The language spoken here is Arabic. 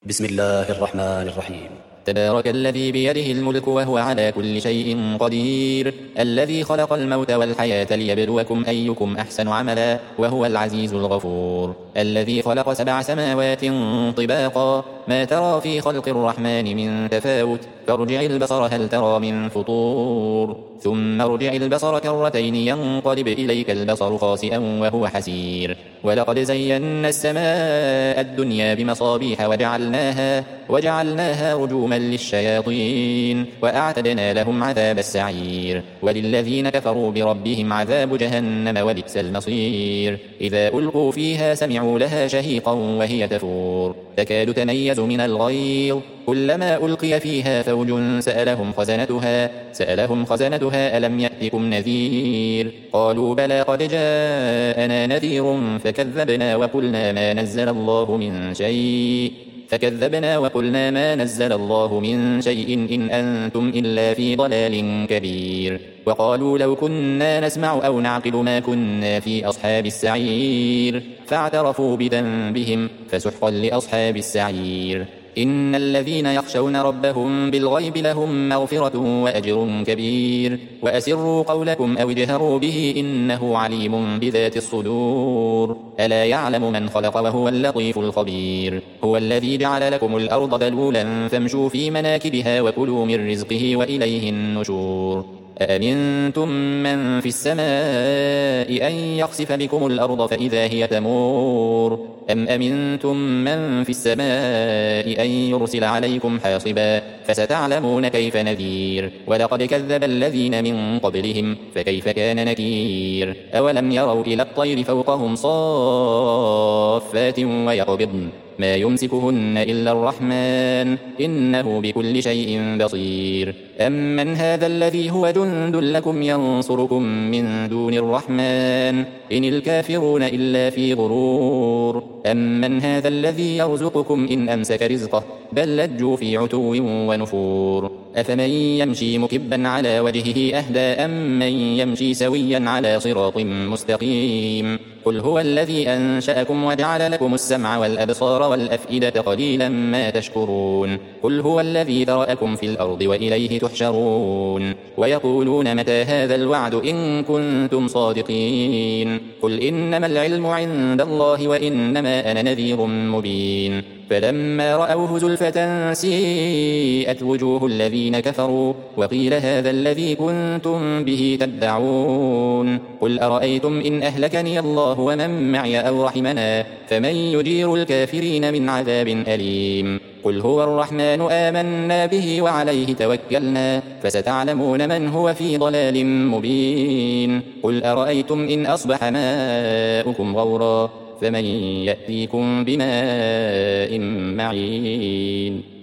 بسم الله الرحمن الرحيم. تبارك الذي بيده الملك وهو على كل شيء قدير، الذي خلق الموت والحياة ليبلوكم أيكم أحسن عملا وهو العزيز الغفور، الذي خلق 7 سماوات طباقا ما ترى في خلق الرحمن من تفاوت، فارجع البصر هل ترى من فطور، ثم ارجع البصر كرتين ينقلب إليك البصر خاسئا وهو حسير، ولقد زينا السماء الدنيا بمصابيح وجعلناها رجوما للشياطين وأعتدنا لهم عذاب السعير، وللذين كفروا بربهم عذاب جهنم وبئس المصير، إذا ألقوا فيها سمعوا لها شهيقا وهي تفور تكاد تميز من الغيظ، كلما ألقي فيها فوج سألهم خزنتها ألم يأتكم نذير، قالوا بلى قد جاءنا نذير فكذبنا وقلنا ما نزل الله من شيء إن أنتم إلا في ضلال كبير، وقالوا لو كنا نسمع أو نعقل ما كنا في أصحاب السعير، فاعترفوا بذنبهم فسحقا لأصحاب السعير، إن الذين يخشون ربهم بالغيب لهم مغفرة وأجر كبير، وأسروا قولكم أو اجهروا به إنه عليم بذات الصدور، ألا يعلم من خلق وهو اللطيف الخبير، هو الذي جعل لكم الأرض ذلولا فامشوا في مناكبها وكلوا من رزقه وإليه النشور، أأمنتم من في السماء أن يخسف بكم الأرض فإذا هي تمور، أم أمنتم من في السماء أن يرسل عليكم حاصبا، فستعلمون كيف نذير، ولقد كذب الذين من قبلهم فكيف كان نكير، أولم يروا إلى الطير فوقهم صافات ويقبضن ما يمسكهن إلا الرحمن إنه بكل شيء بصير، أمن هذا الذي هو جند لكم ينصركم من دون الرحمن إن الكافرون إلا في غرور، أمن هذا الذي يرزقكم إن أمسك رزقه بل لجوا في عتو ونفور، أفمن يمشي مكبا على وجهه أهدى أم من يمشي سويا على صراط مستقيم، قل هو الذي أنشأكم وجعل لكم السمع والأبصار والأفئدة قليلا ما تشكرون، قل هو الذي ذرأكم في الأرض وإليه تحشرون، ويقولون متى هذا الوعد إن كنتم صادقين، قل إنما العلم عند الله وإنما أنا نذير مبين، فلما رأوه زلفة سيئت وجوه الذين كفروا وقيل هذا الذي كنتم به تدعون، قل أرأيتم إن أهلكني الله ومن معي أو رحمنا فمن يجير الكافرين من عذاب أليم، قل هو الرحمن آمنا به وعليه توكلنا فستعلمون من هو في ضلال مبين، قل أرأيتم إن أصبح ماؤكم غورا فمن يأتيكم بماء معين.